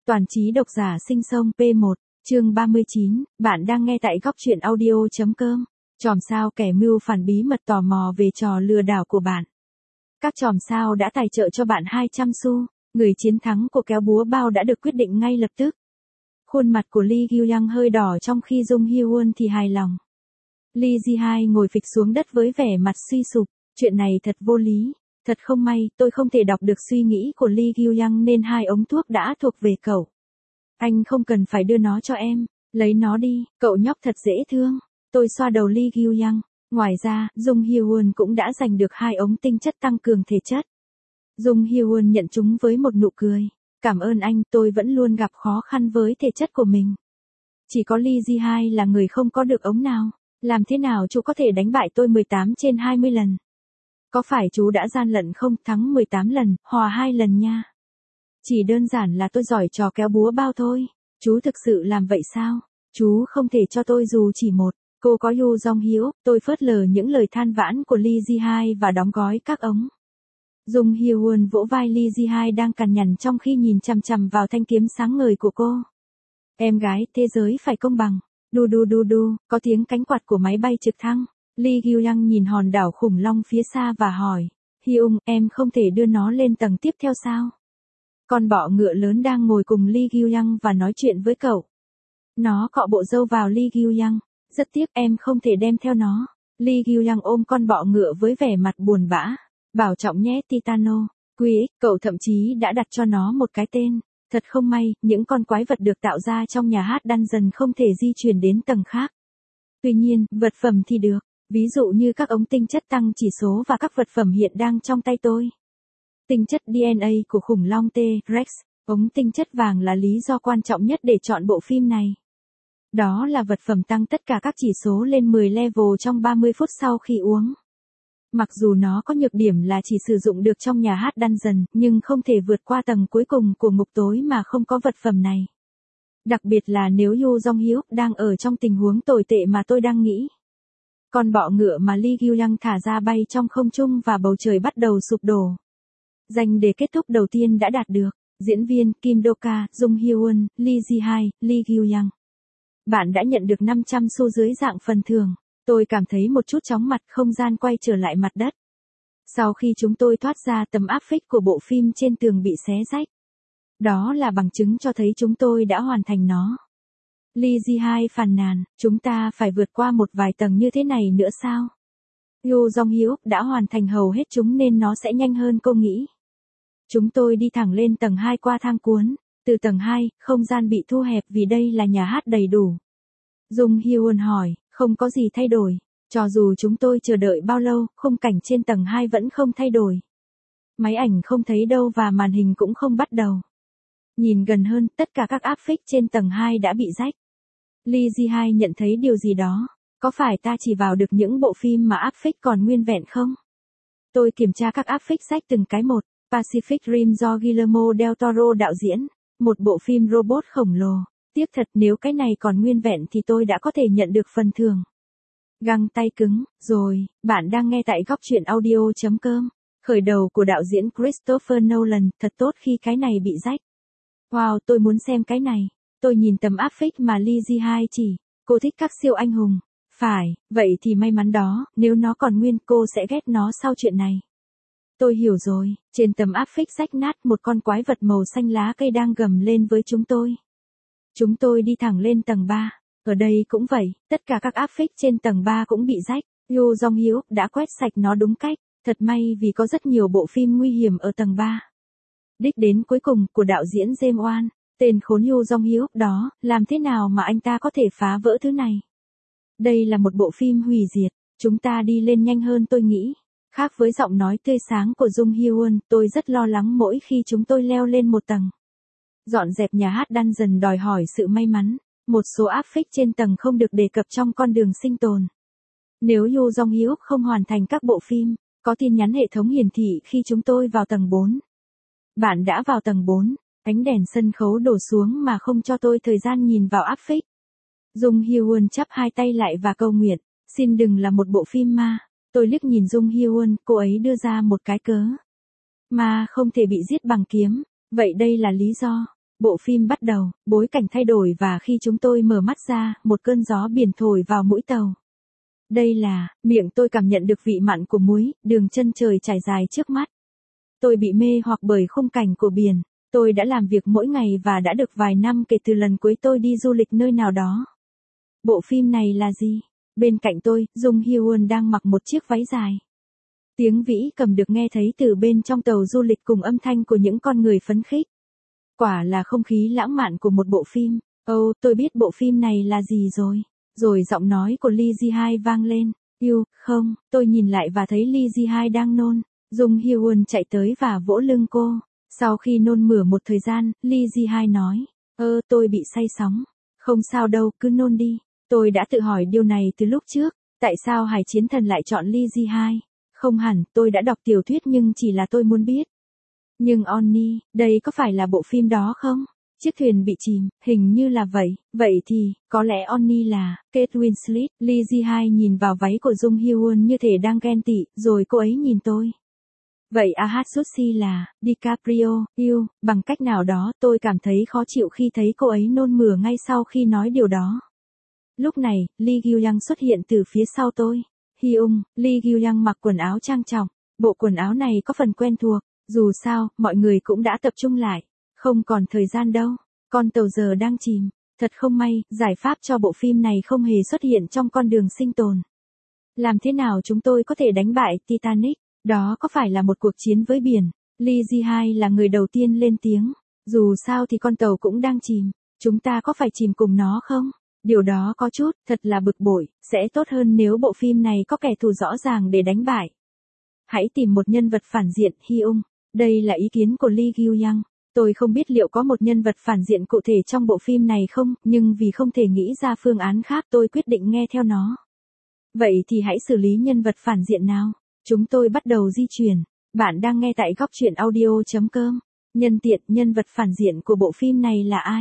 Toàn trí độc giả sinh sông P1, chương 39, bạn đang nghe tại góc truyện audio.com. Chòm sao kẻ mưu phản bí mật tò mò về trò lừa đảo của bạn. Các chòm sao đã tài trợ cho bạn 200 xu, người chiến thắng của kéo búa bao đã được quyết định ngay lập tức. Khuôn mặt của Lee Gyu-young hơi đỏ trong khi Jung Hye-won thì hài lòng. Lee Ji-hae ngồi phịch xuống đất với vẻ mặt suy sụp, chuyện này thật vô lý. Thật không may, tôi không thể đọc được suy nghĩ của Lee Gyu-young nên 2 ống thuốc đã thuộc về cậu. Anh không cần phải đưa nó cho em, lấy nó đi, cậu nhóc thật dễ thương. Tôi xoa đầu Lee Gyu-young. Ngoài ra, Jung Hye-won cũng đã giành được 2 ống tinh chất tăng cường thể chất. Jung Hye-won nhận chúng với một nụ cười. Cảm ơn anh, tôi vẫn luôn gặp khó khăn với thể chất của mình. Chỉ có Lee Ji-hae là người không có được ống nào. Làm thế nào chú có thể đánh bại tôi 18 trên 20 lần? Có phải chú đã gian lận không? Thắng 18 lần, hòa 2 lần nha. Chỉ đơn giản là tôi giỏi trò kéo búa bao thôi. Chú thực sự làm vậy sao? Chú không thể cho tôi dù chỉ một. Cô có Yoo Jong-hyuk, tôi phớt lờ những lời than vãn của Lee Ji-hae và đóng gói các ống. Jung Hye-won vỗ vai Lee Ji-hae đang cằn nhằn trong khi nhìn chằm chằm vào thanh kiếm sáng ngời của cô. Em gái, thế giới phải công bằng. Đu đu đu đu, có tiếng cánh quạt của máy bay trực thăng. Lee Gyu-young nhìn hòn đảo khủng long phía xa và hỏi, Hyung, em không thể đưa nó lên tầng tiếp theo sao? Con bọ ngựa lớn đang ngồi cùng Lee Gyu-young và nói chuyện với cậu. Nó cọ bộ râu vào Lee Gyu-young. Rất tiếc em không thể đem theo nó. Lee Gyu-young ôm con bọ ngựa với vẻ mặt buồn bã. Bảo trọng nhé Titano. QX, cậu thậm chí đã đặt cho nó một cái tên. Thật không may, những con quái vật được tạo ra trong nhà hát Dungeon không thể di chuyển đến tầng khác. Tuy nhiên, vật phẩm thì được. Ví dụ như các ống tinh chất tăng chỉ số và các vật phẩm hiện đang trong tay tôi. Tinh chất DNA của khủng long T-Rex, ống tinh chất vàng là lý do quan trọng nhất để chọn bộ phim này. Đó là vật phẩm tăng tất cả các chỉ số lên 10 level trong 30 phút sau khi uống. Mặc dù nó có nhược điểm là chỉ sử dụng được trong nhà hát Dungeon, nhưng không thể vượt qua tầng cuối cùng của ngục tối mà không có vật phẩm này. Đặc biệt là nếu Yoo Jong-hyuk đang ở trong tình huống tồi tệ mà tôi đang nghĩ. Con bọ ngựa mà Lee Gyu-young thả ra bay trong không trung và bầu trời bắt đầu sụp đổ. Giành đề kết thúc đầu tiên đã đạt được. Diễn viên Kim Do-ka, Jung Hye-won, Lee Ji-hae, Lee Gyu-young. Bạn đã nhận được 500 xu dưới dạng phần thưởng. Tôi cảm thấy một chút chóng mặt, không gian quay trở lại mặt đất. Sau khi chúng tôi thoát ra, tấm áp phích của bộ phim trên tường bị xé rách. Đó là bằng chứng cho thấy chúng tôi đã hoàn thành nó. Lee Ji-hae phàn nàn, chúng ta phải vượt qua một vài tầng như thế này nữa sao? Yoo Jong-hyuk đã hoàn thành hầu hết chúng nên nó sẽ nhanh hơn cô nghĩ. Chúng tôi đi thẳng lên tầng 2 qua thang cuốn. Từ tầng 2, không gian bị thu hẹp vì đây là nhà hát đầy đủ. Jung Hye-won hỏi, không có gì thay đổi. Cho dù chúng tôi chờ đợi bao lâu, khung cảnh trên tầng 2 vẫn không thay đổi. Máy ảnh không thấy đâu và màn hình cũng không bắt đầu. Nhìn gần hơn, tất cả các áp phích trên tầng 2 đã bị rách. Lee Ji-hae nhận thấy điều gì đó. Có phải ta chỉ vào được những bộ phim mà áp phích còn nguyên vẹn không? Tôi kiểm tra các áp phích rách từng cái một. Pacific Rim do Guillermo del Toro đạo diễn. Một bộ phim robot khổng lồ. Tiếc thật, nếu cái này còn nguyên vẹn thì tôi đã có thể nhận được phần thưởng. Găng tay cứng, rồi, bạn đang nghe tại góc truyện audio.com. Khởi đầu của đạo diễn Christopher Nolan, thật tốt khi cái này bị rách. Wow, tôi muốn xem cái này. Tôi nhìn tấm áp phích mà Lee Ji-hae chỉ. Cô thích các siêu anh hùng. Phải, vậy thì may mắn đó, nếu nó còn nguyên cô sẽ ghét nó sau chuyện này. Tôi hiểu rồi, trên tấm áp phích rách nát một con quái vật màu xanh lá cây đang gầm lên với chúng tôi. Chúng tôi đi thẳng lên tầng 3. Ở đây cũng vậy, tất cả các áp phích trên tầng 3 cũng bị rách. Yoo Jong-hyuk đã quét sạch nó đúng cách. Thật may vì có rất nhiều bộ phim nguy hiểm ở tầng 3. Đích đến cuối cùng của đạo diễn James Wan. Tên khốn Yoo Jong-hyuk đó, làm thế nào mà anh ta có thể phá vỡ thứ này? Đây là một bộ phim hủy diệt. Chúng ta đi lên nhanh hơn tôi nghĩ. Khác với giọng nói tươi sáng của Jung Hye-won, tôi rất lo lắng mỗi khi chúng tôi leo lên một tầng. Dọn dẹp nhà hát Dungeon đòi hỏi sự may mắn. Một số áp phích trên tầng không được đề cập trong con đường sinh tồn. Nếu Yoo Jong-hyuk không hoàn thành các bộ phim, có tin nhắn hệ thống hiển thị khi chúng tôi vào tầng 4. Bạn đã vào tầng 4, ánh đèn sân khấu đổ xuống mà không cho tôi thời gian nhìn vào áp phích. Jung Hye-won chắp hai tay lại và cầu nguyện, xin đừng là một bộ phim ma. Tôi liếc nhìn Jung Hye-won, cô ấy đưa ra một cái cớ. Ma không thể bị giết bằng kiếm, vậy đây là lý do. Bộ phim bắt đầu, bối cảnh thay đổi và khi chúng tôi mở mắt ra, một cơn gió biển thổi vào mũi tàu. Đây là, miệng tôi cảm nhận được vị mặn của muối, đường chân trời trải dài trước mắt. Tôi bị mê hoặc bởi khung cảnh của biển. Tôi đã làm việc mỗi ngày và đã được vài năm kể từ lần cuối tôi đi du lịch nơi nào đó. Bộ phim này là gì? Bên cạnh tôi, Jung Hyun đang mặc một chiếc váy dài. Tiếng vĩ cầm được nghe thấy từ bên trong tàu du lịch cùng âm thanh của những con người phấn khích. Quả là không khí lãng mạn của một bộ phim. Tôi biết bộ phim này là gì rồi. Rồi giọng nói của Lee Ji-hai vang lên. Yêu, không, tôi nhìn lại và thấy Lee Ji-hai đang nôn. Jung Hyun chạy tới và vỗ lưng cô. Sau khi nôn mửa một thời gian, Lee Ji-hai nói. Tôi bị say sóng. Không sao đâu, cứ nôn đi. Tôi đã tự hỏi điều này từ lúc trước. Tại sao Hải Chiến Thần lại chọn Lee Ji-hai? Không hẳn, tôi đã đọc tiểu thuyết nhưng chỉ là tôi muốn biết. Nhưng Onni, đây có phải là bộ phim đó không? Chiếc thuyền bị chìm, hình như là vậy. Vậy thì, có lẽ Onni là Kate Winslet. Lee Ji-hai nhìn vào váy của Jung Hyun như thể đang ghen tị, rồi cô ấy nhìn tôi. Vậy Ah Sushi là DiCaprio, yêu, bằng cách nào đó tôi cảm thấy khó chịu khi thấy cô ấy nôn mửa ngay sau khi nói điều đó. Lúc này, Lee Gyu-young xuất hiện từ phía sau tôi. Hyung, Lee Gyu-young mặc quần áo trang trọng. Bộ quần áo này có phần quen thuộc. Dù sao, mọi người cũng đã tập trung lại. Không còn thời gian đâu. Con tàu giờ đang chìm. Thật không may, giải pháp cho bộ phim này không hề xuất hiện trong con đường sinh tồn. Làm thế nào chúng tôi có thể đánh bại Titanic? Đó có phải là một cuộc chiến với biển? Lee Ji-hai là người đầu tiên lên tiếng. Dù sao thì con tàu cũng đang chìm. Chúng ta có phải chìm cùng nó không? Điều đó có chút, thật là bực bội. Sẽ tốt hơn nếu bộ phim này có kẻ thù rõ ràng để đánh bại. Hãy tìm một nhân vật phản diện, Hyung. Đây là ý kiến của Lee Gyu-young. Tôi không biết liệu có một nhân vật phản diện cụ thể trong bộ phim này không, nhưng vì không thể nghĩ ra phương án khác tôi quyết định nghe theo nó. Vậy thì hãy xử lý nhân vật phản diện nào. Chúng tôi bắt đầu di chuyển. Bạn đang nghe tại góc truyện audio.com. Nhân tiện, nhân vật phản diện của bộ phim này là ai?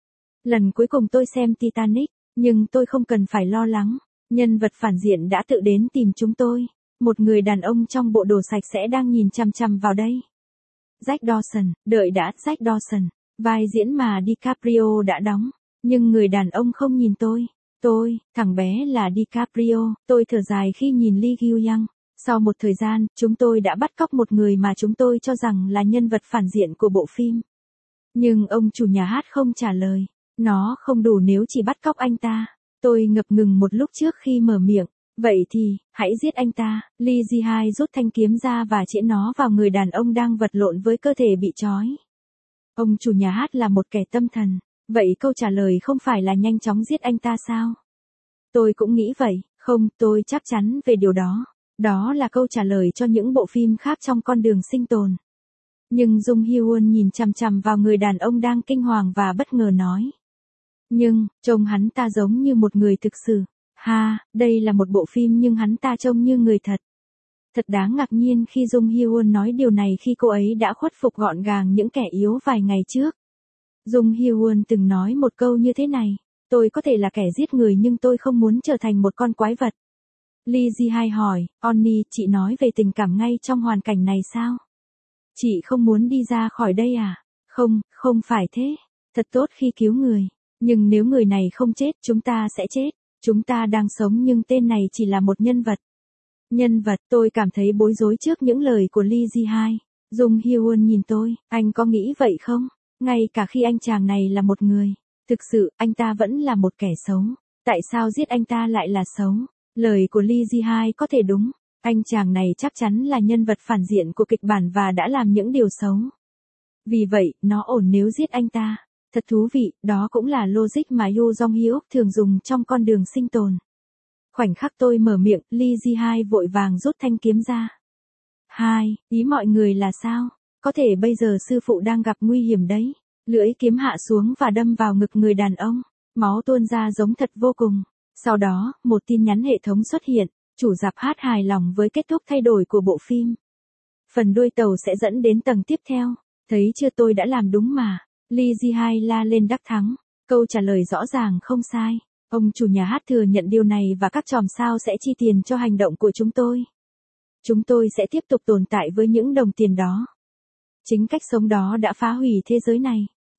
Lần cuối cùng tôi xem Titanic, nhưng tôi không cần phải lo lắng. Nhân vật phản diện đã tự đến tìm chúng tôi. Một người đàn ông trong bộ đồ sạch sẽ đang nhìn chằm chằm vào đây. Jack Dawson, đợi đã, Jack Dawson, vai diễn mà DiCaprio đã đóng. Nhưng người đàn ông không nhìn tôi. Thằng bé là DiCaprio, tôi thở dài khi nhìn Lee Gyu-young. Sau một thời gian, chúng tôi đã bắt cóc một người mà chúng tôi cho rằng là nhân vật phản diện của bộ phim. Nhưng ông chủ nhà hát không trả lời. Nó không đủ nếu chỉ bắt cóc anh ta. Tôi ngập ngừng một lúc trước khi mở miệng. Vậy thì, hãy giết anh ta. Lee Ji-hai rút thanh kiếm ra và chĩa nó vào người đàn ông đang vật lộn với cơ thể bị trói. Ông chủ nhà hát là một kẻ tâm thần. Vậy câu trả lời không phải là nhanh chóng giết anh ta sao? Tôi cũng nghĩ vậy. Không, tôi chắc chắn về điều đó. Đó là câu trả lời cho những bộ phim khác trong con đường sinh tồn. Nhưng Jung Hyun nhìn chằm chằm vào người đàn ông đang kinh hoàng và bất ngờ nói. Nhưng, trông hắn ta giống như một người thực sự. Đây là một bộ phim nhưng hắn ta trông như người thật. Thật đáng ngạc nhiên khi Jung Hyun nói điều này khi cô ấy đã khuất phục gọn gàng những kẻ yếu vài ngày trước. Jung Hyun từng nói một câu như thế này. Tôi có thể là kẻ giết người nhưng tôi không muốn trở thành một con quái vật. Lee Ji-hai hỏi, Onni, chị nói về tình cảm ngay trong hoàn cảnh này sao? Chị không muốn đi ra khỏi đây à? Không phải thế. Thật tốt khi cứu người. Nhưng nếu người này không chết, chúng ta sẽ chết. Chúng ta đang sống nhưng tên này chỉ là một nhân vật. Tôi cảm thấy bối rối trước những lời của Lee Ji-hai. Jung Hyun nhìn tôi, anh có nghĩ vậy không? Ngay cả khi anh chàng này là một người. Thực sự, anh ta vẫn là một kẻ xấu. Tại sao giết anh ta lại là xấu? Lời của Lee Ji-hai có thể đúng. Anh chàng này chắc chắn là nhân vật phản diện của kịch bản và đã làm những điều xấu. Vì vậy, nó ổn nếu giết anh ta. Thật thú vị, đó cũng là logic mà Yoo Jong-hyuk thường dùng trong con đường sinh tồn. Khoảnh khắc tôi mở miệng, Lee Ji-hai vội vàng rút thanh kiếm ra. Ý mọi người là sao? Có thể bây giờ sư phụ đang gặp nguy hiểm đấy. Lưỡi kiếm hạ xuống và đâm vào ngực người đàn ông. Máu tuôn ra giống thật vô cùng. Sau đó, một tin nhắn hệ thống xuất hiện. Chủ rạp hát hài lòng với kết thúc thay đổi của bộ phim. Phần đuôi tàu sẽ dẫn đến tầng tiếp theo. Thấy chưa, tôi đã làm đúng mà. Lee Ji-hai la lên đắc thắng. Câu trả lời rõ ràng không sai. Ông chủ nhà hát thừa nhận điều này và các chòm sao sẽ chi tiền cho hành động của chúng tôi. Chúng tôi sẽ tiếp tục tồn tại với những đồng tiền đó. Chính cách sống đó đã phá hủy thế giới này.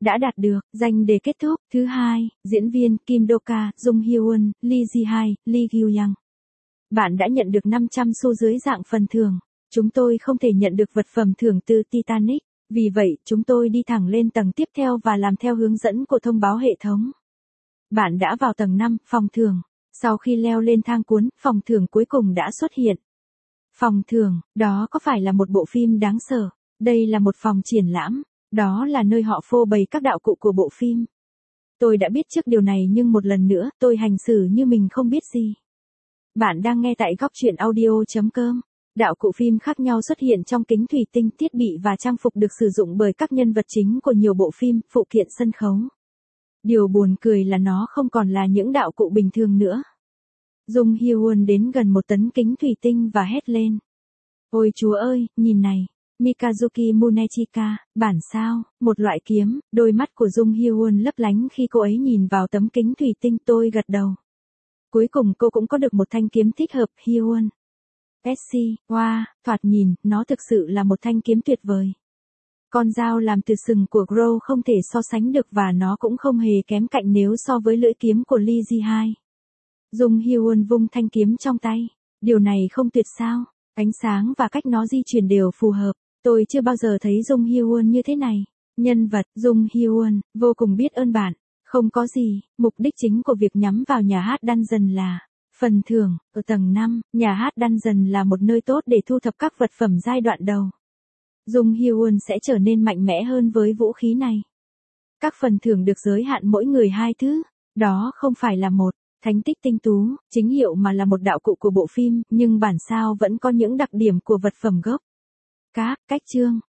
đã đạt được, danh đề kết thúc. Thứ hai, diễn viên Kim Do-ka, Jung Hyo-eun, Lee Ji-hae, Lee Gyu-young. Bạn đã nhận được 500 xu dưới dạng phần thưởng. Chúng tôi không thể nhận được vật phẩm thưởng từ Titanic, vì vậy chúng tôi đi thẳng lên tầng tiếp theo và làm theo hướng dẫn của thông báo hệ thống. Bạn đã vào tầng 5, phòng thưởng. Sau khi leo lên thang cuốn, phòng thưởng cuối cùng đã xuất hiện. Phòng thưởng, đó có phải là một bộ phim đáng sợ? Đây là một phòng triển lãm. Đó là nơi họ phô bày các đạo cụ của bộ phim. Tôi đã biết trước điều này nhưng một lần nữa, tôi hành xử như mình không biết gì. Bạn đang nghe tại góc chuyện audio.com. Đạo cụ phim khác nhau xuất hiện trong kính thủy tinh, thiết bị và trang phục được sử dụng bởi các nhân vật chính của nhiều bộ phim, phụ kiện sân khấu. Điều buồn cười là nó không còn là những đạo cụ bình thường nữa. Jung Hyo-eun đến gần một tấn kính thủy tinh và hét lên. Ôi chúa ơi, nhìn này. Mikazuki Munechika, bản sao, một loại kiếm. Đôi mắt của Jung Hyo-eun lấp lánh khi cô ấy nhìn vào tấm kính thủy tinh. Tôi gật đầu. Cuối cùng cô cũng có được một thanh kiếm thích hợp. Hyo-eun. Pepsi, wow, thoạt nhìn, nó thực sự là một thanh kiếm tuyệt vời. Con dao làm từ sừng của Grow không thể so sánh được và nó cũng không hề kém cạnh nếu so với lưỡi kiếm của Lee Ji-hae. Jung Hyo-eun vung thanh kiếm trong tay. Điều này không tuyệt sao? Ánh sáng và cách nó di chuyển đều phù hợp. Tôi chưa bao giờ thấy Jung Hyo-eun như thế này. Nhân vật, Jung Hyo-eun, vô cùng biết ơn bạn. Không có gì, mục đích chính của việc nhắm vào nhà hát Dungeon là phần thưởng. Ở tầng 5, nhà hát Dungeon là một nơi tốt để thu thập các vật phẩm giai đoạn đầu. Jung Hyo-eun sẽ trở nên mạnh mẽ hơn với vũ khí này. Các phần thưởng được giới hạn mỗi người 2 thứ. Đó không phải là một thánh tích tinh tú, chính hiệu mà là một đạo cụ của bộ phim, nhưng bản sao vẫn có những đặc điểm của vật phẩm gốc. Cách chương.